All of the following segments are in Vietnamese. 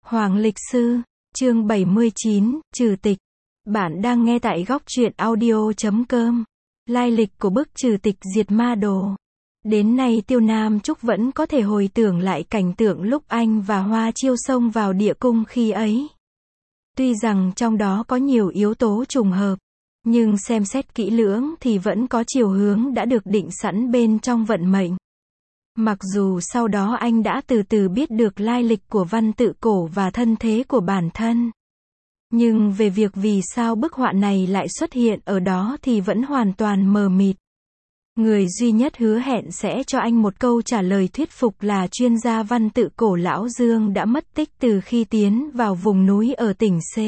Hoàng Lịch Sư, chương 79, trừ tịch. Bạn đang nghe tại góc truyện audio.com. Lai lịch của bức trừ tịch diệt ma đồ. Đến nay Tiêu Nam Trúc vẫn có thể hồi tưởng lại cảnh tượng lúc anh và Hoa Chiêu xông vào địa cung khi ấy. Tuy rằng trong đó có nhiều yếu tố trùng hợp, nhưng xem xét kỹ lưỡng thì vẫn có chiều hướng đã được định sẵn bên trong vận mệnh. Mặc dù sau đó anh đã từ từ biết được lai lịch của văn tự cổ và thân thế của bản thân. Nhưng về việc vì sao bức họa này lại xuất hiện ở đó thì vẫn hoàn toàn mờ mịt. Người duy nhất hứa hẹn sẽ cho anh một câu trả lời thuyết phục là chuyên gia văn tự cổ Lão Dương đã mất tích từ khi tiến vào vùng núi ở tỉnh C.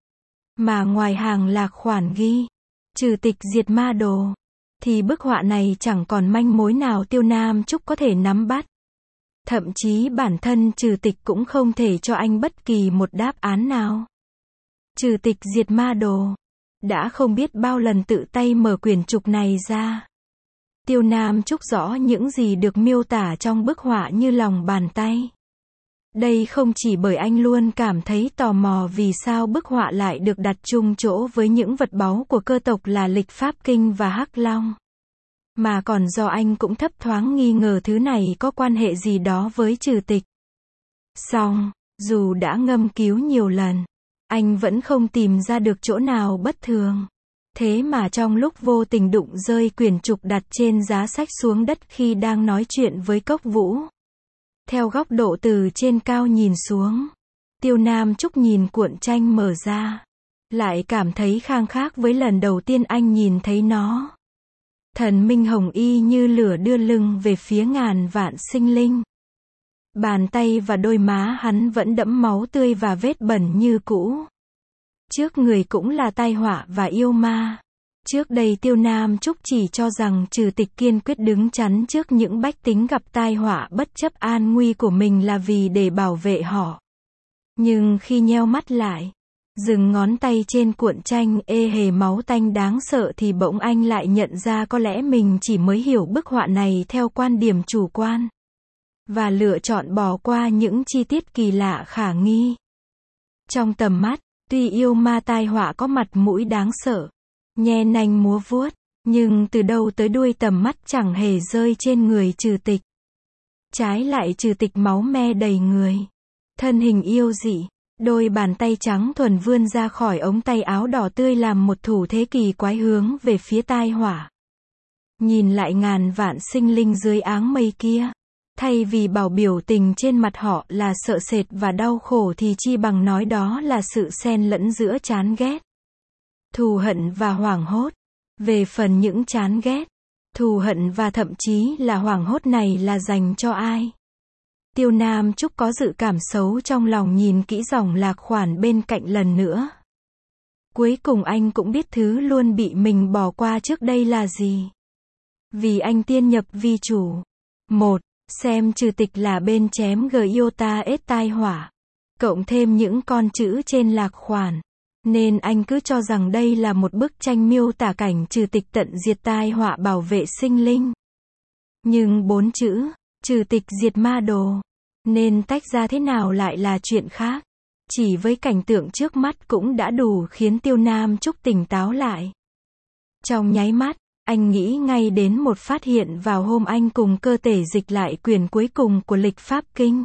Mà ngoài hàng lạc khoản ghi, trừ tịch diệt ma đồ, thì bức họa này chẳng còn manh mối nào Tiêu Nam Trúc có thể nắm bắt. Thậm chí bản thân trừ tịch cũng không thể cho anh bất kỳ một đáp án nào. Trừ tịch diệt ma đồ đã không biết bao lần tự tay mở quyển trục này ra. Tiêu Nam Trúc rõ những gì được miêu tả trong bức họa như lòng bàn tay. Đây không chỉ bởi anh luôn cảm thấy tò mò vì sao bức họa lại được đặt chung chỗ với những vật báu của cơ tộc là Lịch Pháp Kinh và Hắc Long. Mà còn do anh cũng thấp thoáng nghi ngờ thứ này có quan hệ gì đó với trừ tịch. Song, dù đã ngâm cứu nhiều lần, anh vẫn không tìm ra được chỗ nào bất thường. Thế mà trong lúc vô tình đụng rơi quyển trục đặt trên giá sách xuống đất khi đang nói chuyện với Cốc Vũ. Theo góc độ từ trên cao nhìn xuống, Tiêu Nam Trúc nhìn cuộn tranh mở ra, lại cảm thấy khang khác với lần đầu tiên anh nhìn thấy nó. Thần minh hồng y như lửa đưa lưng về phía ngàn vạn sinh linh. Bàn tay và đôi má hắn vẫn đẫm máu tươi và vết bẩn như cũ. Trước người cũng là tai họa và yêu ma. Trước đây Tiêu Nam Trúc chỉ cho rằng trừ tịch kiên quyết đứng chắn trước những bách tính gặp tai họa bất chấp an nguy của mình là vì để bảo vệ họ. Nhưng khi nheo mắt lại, dừng ngón tay trên cuộn tranh ê hề máu tanh đáng sợ thì bỗng anh lại nhận ra có lẽ mình chỉ mới hiểu bức họa này theo quan điểm chủ quan. Và lựa chọn bỏ qua những chi tiết kỳ lạ khả nghi. Trong tầm mắt, tuy yêu ma tai họa có mặt mũi đáng sợ, nhe nanh múa vuốt, nhưng từ đầu tới đuôi tầm mắt chẳng hề rơi trên người trừ tịch. Trái lại trừ tịch máu me đầy người. Thân hình yêu dị, đôi bàn tay trắng thuần vươn ra khỏi ống tay áo đỏ tươi làm một thủ thế kỳ quái hướng về phía tai họa. Nhìn lại ngàn vạn sinh linh dưới áng mây kia. Thay vì bảo biểu tình trên mặt họ là sợ sệt và đau khổ thì chi bằng nói đó là sự xen lẫn giữa chán ghét, thù hận và hoảng hốt. Về phần những chán ghét, thù hận và thậm chí là hoảng hốt này là dành cho ai? Tiêu Nam Trúc có dự cảm xấu trong lòng nhìn kỹ dòng lạc khoản bên cạnh lần nữa. Cuối cùng anh cũng biết thứ luôn bị mình bỏ qua trước đây là gì. Vì anh tiên nhập vi chủ. 1. Xem trừ tịch là bên chém Giota ết tai họa. Cộng thêm những con chữ trên lạc khoản. Nên anh cứ cho rằng đây là một bức tranh miêu tả cảnh trừ tịch tận diệt tai họa bảo vệ sinh linh. Nhưng 4 chữ, trừ tịch diệt ma đồ, nên tách ra thế nào lại là chuyện khác. Chỉ với cảnh tượng trước mắt cũng đã đủ khiến Tiêu Nam Trúc tỉnh táo lại. Trong nháy mắt, anh nghĩ ngay đến một phát hiện vào hôm anh cùng cơ thể dịch lại quyển cuối cùng của Lịch Pháp Kinh.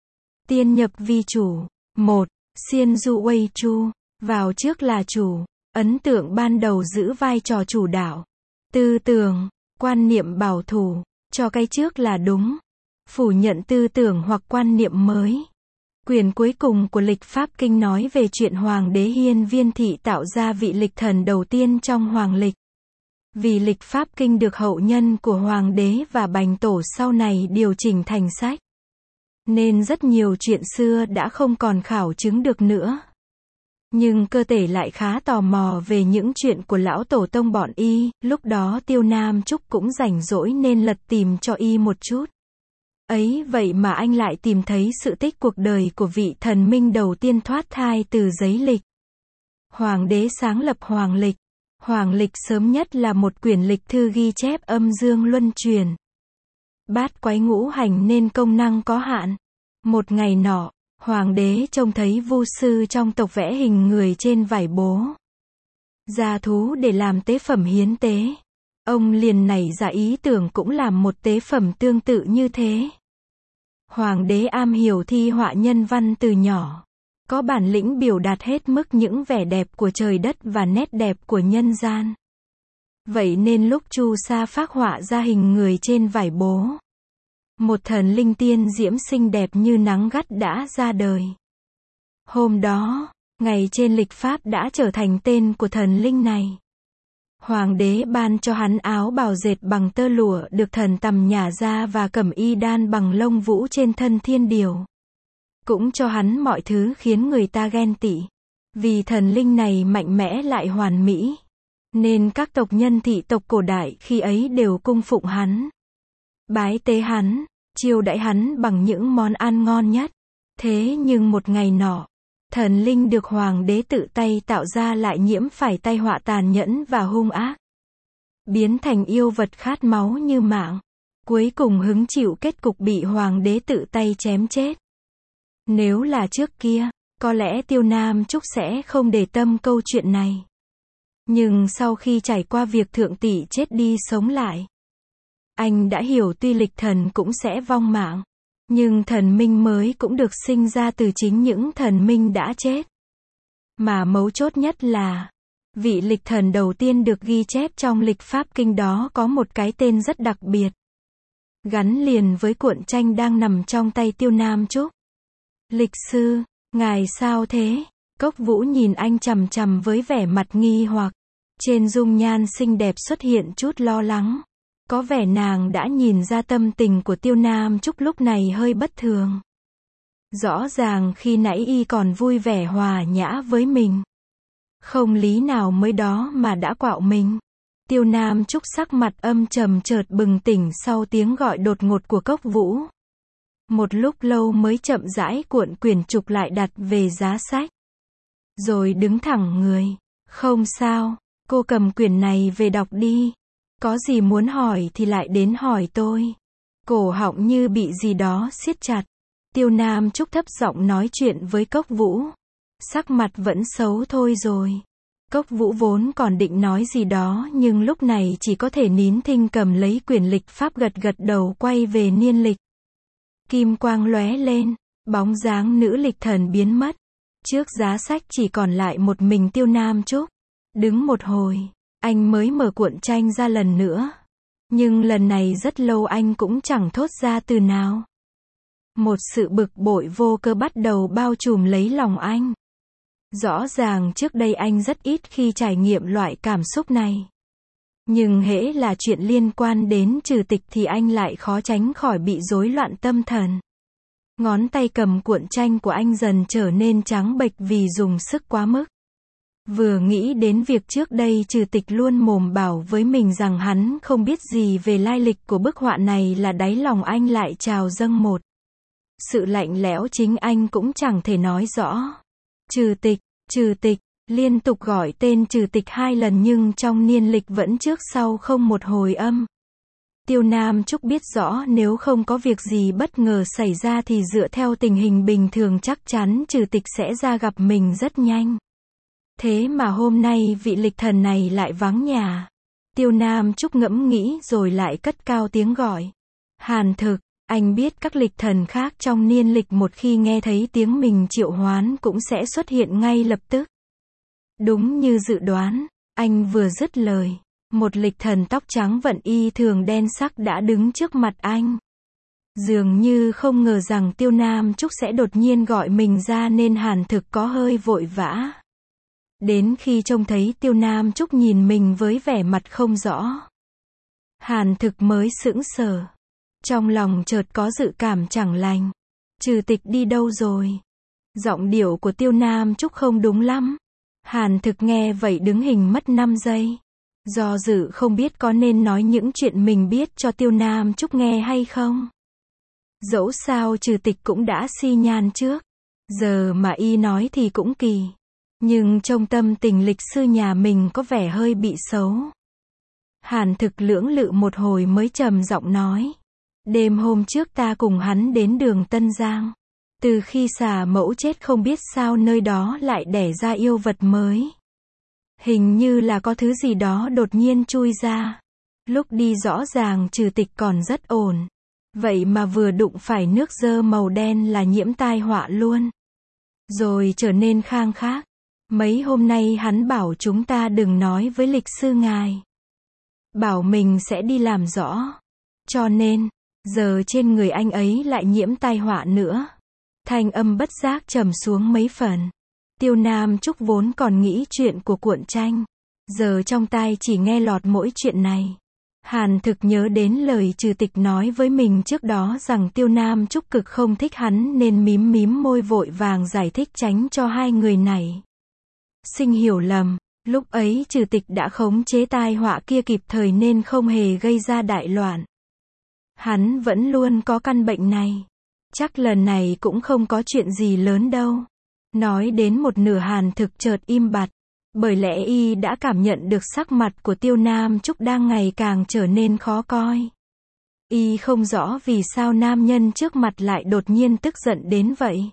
Tiên nhập vi chủ. 1. Xiên Du Uây Chu. Vào trước là chủ. Ấn tượng ban đầu giữ vai trò chủ đạo. Tư tưởng, quan niệm bảo thủ, cho cái trước là đúng. Phủ nhận tư tưởng hoặc quan niệm mới. Quyển cuối cùng của Lịch Pháp Kinh nói về chuyện Hoàng đế Hiên Viên Thị tạo ra vị lịch thần đầu tiên trong Hoàng lịch. Vì Lịch Pháp Kinh được hậu nhân của Hoàng đế và Bành Tổ sau này điều chỉnh thành sách, nên rất nhiều chuyện xưa đã không còn khảo chứng được nữa. Nhưng cơ thể lại khá tò mò về những chuyện của lão tổ tông bọn y, lúc đó Tiêu Nam Trúc cũng rảnh rỗi nên lật tìm cho y một chút. Ấy vậy mà anh lại tìm thấy sự tích cuộc đời của vị thần minh đầu tiên thoát thai từ giấy lịch. Hoàng đế sáng lập Hoàng lịch. Hoàng lịch sớm nhất là một quyển lịch thư ghi chép âm dương luân chuyển. Bát quái ngũ hành nên công năng có hạn. Một ngày nọ, Hoàng đế trông thấy vu sư trong tộc vẽ hình người trên vải bố gia thú để làm tế phẩm hiến tế. Ông liền nảy ra ý tưởng cũng làm một tế phẩm tương tự như thế. Hoàng đế am hiểu thi họa nhân văn từ nhỏ, có bản lĩnh biểu đạt hết mức những vẻ đẹp của trời đất và nét đẹp của nhân gian. Vậy nên lúc Chu Sa phác họa ra hình người trên vải bố, một thần linh tiên diễm xinh đẹp như nắng gắt đã ra đời. Hôm đó, ngày trên lịch pháp đã trở thành tên của thần linh này. Hoàng đế ban cho hắn áo bào dệt bằng tơ lụa được thần tằm nhả ra và cẩm y đan bằng lông vũ trên thân thiên điều. Cũng cho hắn mọi thứ khiến người ta ghen tị. Vì thần linh này mạnh mẽ lại hoàn mỹ, nên các tộc nhân thị tộc cổ đại khi ấy đều cung phụng hắn, bái tế hắn, chiêu đãi hắn bằng những món ăn ngon nhất. Thế nhưng một ngày nọ, thần linh được hoàng đế tự tay tạo ra lại nhiễm phải tai họa tàn nhẫn và hung ác, biến thành yêu vật khát máu như mạng, cuối cùng hứng chịu kết cục bị hoàng đế tự tay chém chết. Nếu là trước kia, có lẽ Tiêu Nam Trúc sẽ không để tâm câu chuyện này. Nhưng sau khi trải qua việc thượng tỷ chết đi sống lại, anh đã hiểu tuy lịch thần cũng sẽ vong mạng, nhưng thần minh mới cũng được sinh ra từ chính những thần minh đã chết. Mà mấu chốt nhất là, vị lịch thần đầu tiên được ghi chép trong lịch pháp kinh đó có một cái tên rất đặc biệt, gắn liền với cuộn tranh đang nằm trong tay Tiêu Nam Trúc. Lịch sư, ngài sao thế? Cốc Vũ nhìn anh chằm chằm với vẻ mặt nghi hoặc. Trên dung nhan xinh đẹp xuất hiện chút lo lắng. Có vẻ nàng đã nhìn ra tâm tình của Tiêu Nam Trúc lúc này hơi bất thường. Rõ ràng khi nãy y còn vui vẻ hòa nhã với mình, không lý nào mới đó mà đã quạo mình. Tiêu Nam Trúc sắc mặt âm trầm chợt bừng tỉnh sau tiếng gọi đột ngột của Cốc Vũ. Một lúc lâu mới chậm rãi cuộn quyển trục lại đặt về giá sách, rồi đứng thẳng người. Không sao, cô cầm quyển này về đọc đi. Có gì muốn hỏi thì lại đến hỏi tôi. Cổ họng như bị gì đó siết chặt. Tiêu Nam Trúc thấp giọng nói chuyện với Cốc Vũ. Sắc mặt vẫn xấu thôi rồi. Cốc Vũ vốn còn định nói gì đó nhưng lúc này chỉ có thể nín thinh cầm lấy quyển lịch pháp gật gật đầu quay về niên lịch. Kim quang lóe lên, bóng dáng nữ lịch thần biến mất. Trước giá sách chỉ còn lại một mình Tiêu Nam Trúc. Đứng một hồi, anh mới mở cuộn tranh ra lần nữa. Nhưng lần này rất lâu anh cũng chẳng thốt ra từ nào. Một sự bực bội vô cơ bắt đầu bao trùm lấy lòng anh. Rõ ràng trước đây anh rất ít khi trải nghiệm loại cảm xúc này. Nhưng hễ là chuyện liên quan đến trừ tịch thì anh lại khó tránh khỏi bị rối loạn tâm thần. Ngón tay cầm cuộn tranh của anh dần trở nên trắng bệch vì dùng sức quá mức. Vừa nghĩ đến việc trước đây trừ tịch luôn mồm bảo với mình rằng hắn không biết gì về lai lịch của bức họa này là đáy lòng anh lại trào dâng một sự lạnh lẽo chính anh cũng chẳng thể nói rõ. Trừ tịch, liên tục gọi tên trừ tịch 2 lần nhưng trong niên lịch vẫn trước sau không một hồi âm. Tiêu Nam Trúc biết rõ nếu không có việc gì bất ngờ xảy ra thì dựa theo tình hình bình thường chắc chắn trừ tịch sẽ ra gặp mình rất nhanh. Thế mà hôm nay vị lịch thần này lại vắng nhà. Tiêu Nam Trúc ngẫm nghĩ rồi lại cất cao tiếng gọi. Hàn Thực, anh biết các lịch thần khác trong niên lịch một khi nghe thấy tiếng mình triệu hoán cũng sẽ xuất hiện ngay lập tức. Đúng như dự đoán, anh vừa dứt lời, một lịch thần tóc trắng vận y thường đen sắc đã đứng trước mặt anh. Dường như không ngờ rằng Tiêu Nam Trúc sẽ đột nhiên gọi mình ra nên Hàn Thực có hơi vội vã. Đến khi trông thấy Tiêu Nam Trúc nhìn mình với vẻ mặt không rõ, Hàn Thực mới sững sờ. Trong lòng chợt có dự cảm chẳng lành. Trừ tịch đi đâu rồi? Giọng điệu của Tiêu Nam Trúc không đúng lắm. Hàn Thực nghe vậy đứng hình mất 5 giây. Do dự không biết có nên nói những chuyện mình biết cho Tiêu Nam Trúc nghe hay không. Dẫu sao trừ tịch cũng đã si nhan trước. Giờ mà y nói thì cũng kỳ. Nhưng trong tâm tình lịch sư nhà mình có vẻ hơi bị xấu. Hàn Thực lưỡng lự một hồi mới trầm giọng nói. Đêm hôm trước ta cùng hắn đến đường Tân Giang. Từ khi xà mẫu chết không biết sao nơi đó lại đẻ ra yêu vật mới. Hình như là có thứ gì đó đột nhiên chui ra. Lúc đi rõ ràng Trừ Tịch còn rất ổn. Vậy mà vừa đụng phải nước dơ màu đen là nhiễm tai họa luôn. Rồi trở nên khang khác. Mấy hôm nay hắn bảo chúng ta đừng nói với lịch sư ngài. Bảo mình sẽ đi làm rõ. Cho nên, giờ trên người anh ấy lại nhiễm tai họa nữa. Thanh âm bất giác trầm xuống mấy phần. Tiêu Nam Trúc vốn còn nghĩ chuyện của cuộn tranh. Giờ trong tai chỉ nghe lọt mỗi chuyện này. Hàn Thực nhớ đến lời Trừ Tịch nói với mình trước đó rằng Tiêu Nam Trúc cực không thích hắn nên mím mím môi vội vàng giải thích tránh cho hai người này sinh hiểu lầm. Lúc ấy Trừ Tịch đã khống chế tai họa kia kịp thời nên không hề gây ra đại loạn. Hắn vẫn luôn có căn bệnh này. Chắc lần này cũng không có chuyện gì lớn đâu. Nói đến một nửa Hàn Thực chợt im bặt. Bởi lẽ y đã cảm nhận được sắc mặt của Tiêu Nam Trúc đang ngày càng trở nên khó coi. Y không rõ vì sao nam nhân trước mặt lại đột nhiên tức giận đến vậy.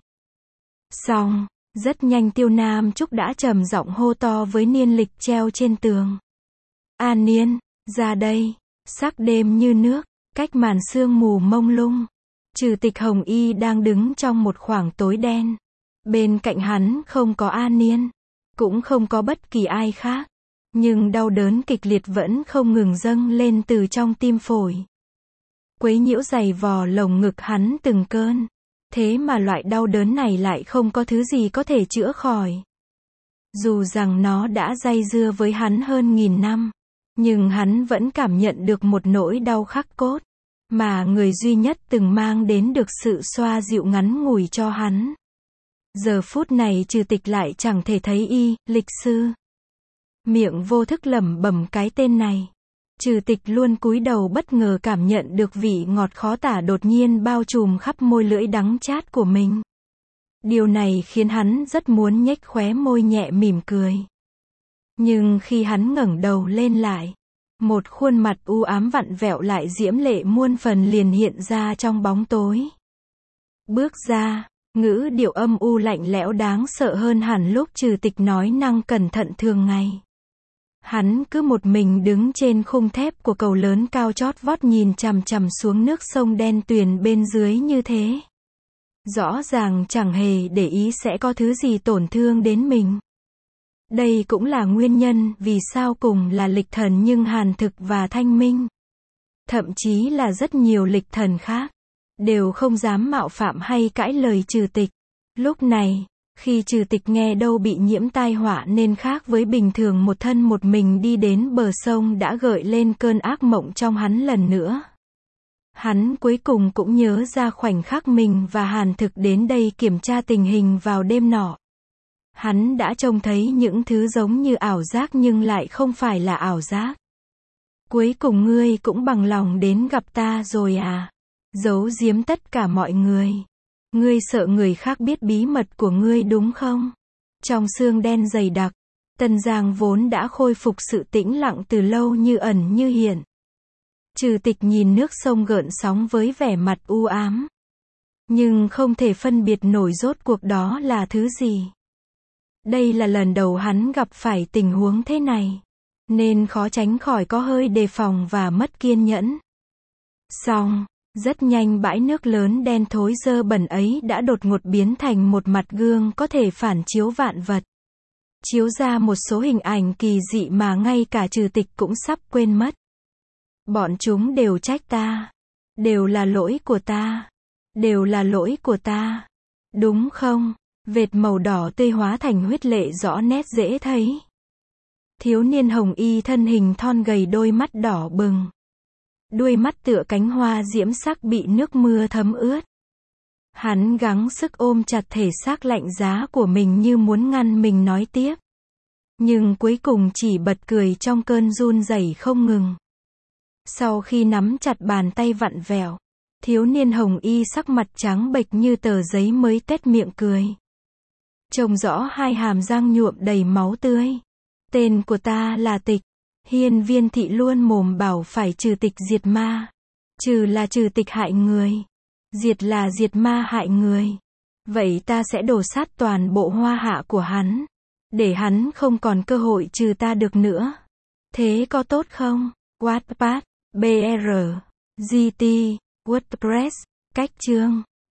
Xong, rất nhanh Tiêu Nam Trúc đã trầm giọng hô to với Niên Lịch treo trên tường. A Niên, ra đây. Sắc đêm như nước, cách màn sương mù mông lung. Trừ Tịch Hồng Y đang đứng trong một khoảng tối đen. Bên cạnh hắn không có A Niên. Cũng không có bất kỳ ai khác. Nhưng đau đớn kịch liệt vẫn không ngừng dâng lên từ trong tim phổi. Quấy nhiễu giày vò lồng ngực hắn từng cơn. Thế mà loại đau đớn này lại không có thứ gì có thể chữa khỏi. Dù rằng nó đã dây dưa với hắn hơn 1000 năm. Nhưng hắn vẫn cảm nhận được một nỗi đau khắc cốt. Mà người duy nhất từng mang đến được sự xoa dịu ngắn ngủi cho hắn. Giờ phút này Trừ Tịch lại chẳng thể thấy y, lịch sư. Miệng vô thức lẩm bẩm cái tên này. Trừ Tịch luôn cúi đầu bất ngờ cảm nhận được vị ngọt khó tả đột nhiên bao trùm khắp môi lưỡi đắng chát của mình. Điều này khiến hắn rất muốn nhếch khóe môi nhẹ mỉm cười. Nhưng khi hắn ngẩng đầu lên lại, một khuôn mặt u ám vặn vẹo lại diễm lệ muôn phần liền hiện ra trong bóng tối. Bước ra. Ngữ điệu âm u lạnh lẽo đáng sợ hơn hẳn lúc Trừ Tịch nói năng cẩn thận thường ngày. Hắn cứ một mình đứng trên khung thép của cầu lớn cao chót vót nhìn chằm chằm xuống nước sông đen tuyền bên dưới như thế. Rõ ràng chẳng hề để ý sẽ có thứ gì tổn thương đến mình. Đây cũng là nguyên nhân vì sao cùng là lịch thần nhưng Hàn Thực và Thanh Minh, thậm chí là rất nhiều lịch thần khác, đều không dám mạo phạm hay cãi lời Trừ Tịch. Lúc này, khi Trừ Tịch nghe đâu bị nhiễm tai họa nên khác với bình thường một thân một mình đi đến bờ sông đã gợi lên cơn ác mộng trong hắn lần nữa. Hắn cuối cùng cũng nhớ ra khoảnh khắc mình và Hàn Thực đến đây kiểm tra tình hình vào đêm nọ. Hắn đã trông thấy những thứ giống như ảo giác nhưng lại không phải là ảo giác. Cuối cùng ngươi cũng bằng lòng đến gặp ta rồi à? Giấu giếm tất cả mọi người. Ngươi sợ người khác biết bí mật của ngươi đúng không? Trong sương đen dày đặc, Tân Giang vốn đã khôi phục sự tĩnh lặng từ lâu như ẩn như hiện. Trừ Tịch nhìn nước sông gợn sóng với vẻ mặt u ám. Nhưng không thể phân biệt nổi rốt cuộc đó là thứ gì. Đây là lần đầu hắn gặp phải tình huống thế này. Nên khó tránh khỏi có hơi đề phòng và mất kiên nhẫn. Xong, rất nhanh bãi nước lớn đen thối dơ bẩn ấy đã đột ngột biến thành một mặt gương có thể phản chiếu vạn vật. Chiếu ra một số hình ảnh kỳ dị mà ngay cả Trừ Tịch cũng sắp quên mất. Bọn chúng đều trách ta. Đều là lỗi của ta. Đều là lỗi của ta. Đúng không? Vệt màu đỏ tươi hóa thành huyết lệ rõ nét dễ thấy. Thiếu niên hồng y thân hình thon gầy đôi mắt đỏ bừng. Đuôi mắt tựa cánh hoa diễm sắc bị nước mưa thấm ướt. Hắn gắng sức ôm chặt thể xác lạnh giá của mình như muốn ngăn mình nói tiếp. Nhưng cuối cùng chỉ bật cười trong cơn run rẩy không ngừng. Sau khi nắm chặt bàn tay vặn vẹo, thiếu niên hồng y sắc mặt trắng bệch như tờ giấy mới tét miệng cười. Trông rõ hai hàm răng nhuộm đầy máu tươi. Tên của ta là Tịch. Hiên Viên thị luôn mồm bảo phải trừ Tịch diệt ma. Trừ là trừ Tịch hại người. Diệt là diệt ma hại người. Vậy ta sẽ đổ sát toàn bộ hoa hạ của hắn, để hắn không còn cơ hội trừ ta được nữa. Thế có tốt không? Wattpad, BR, GT, WordPress, cách chương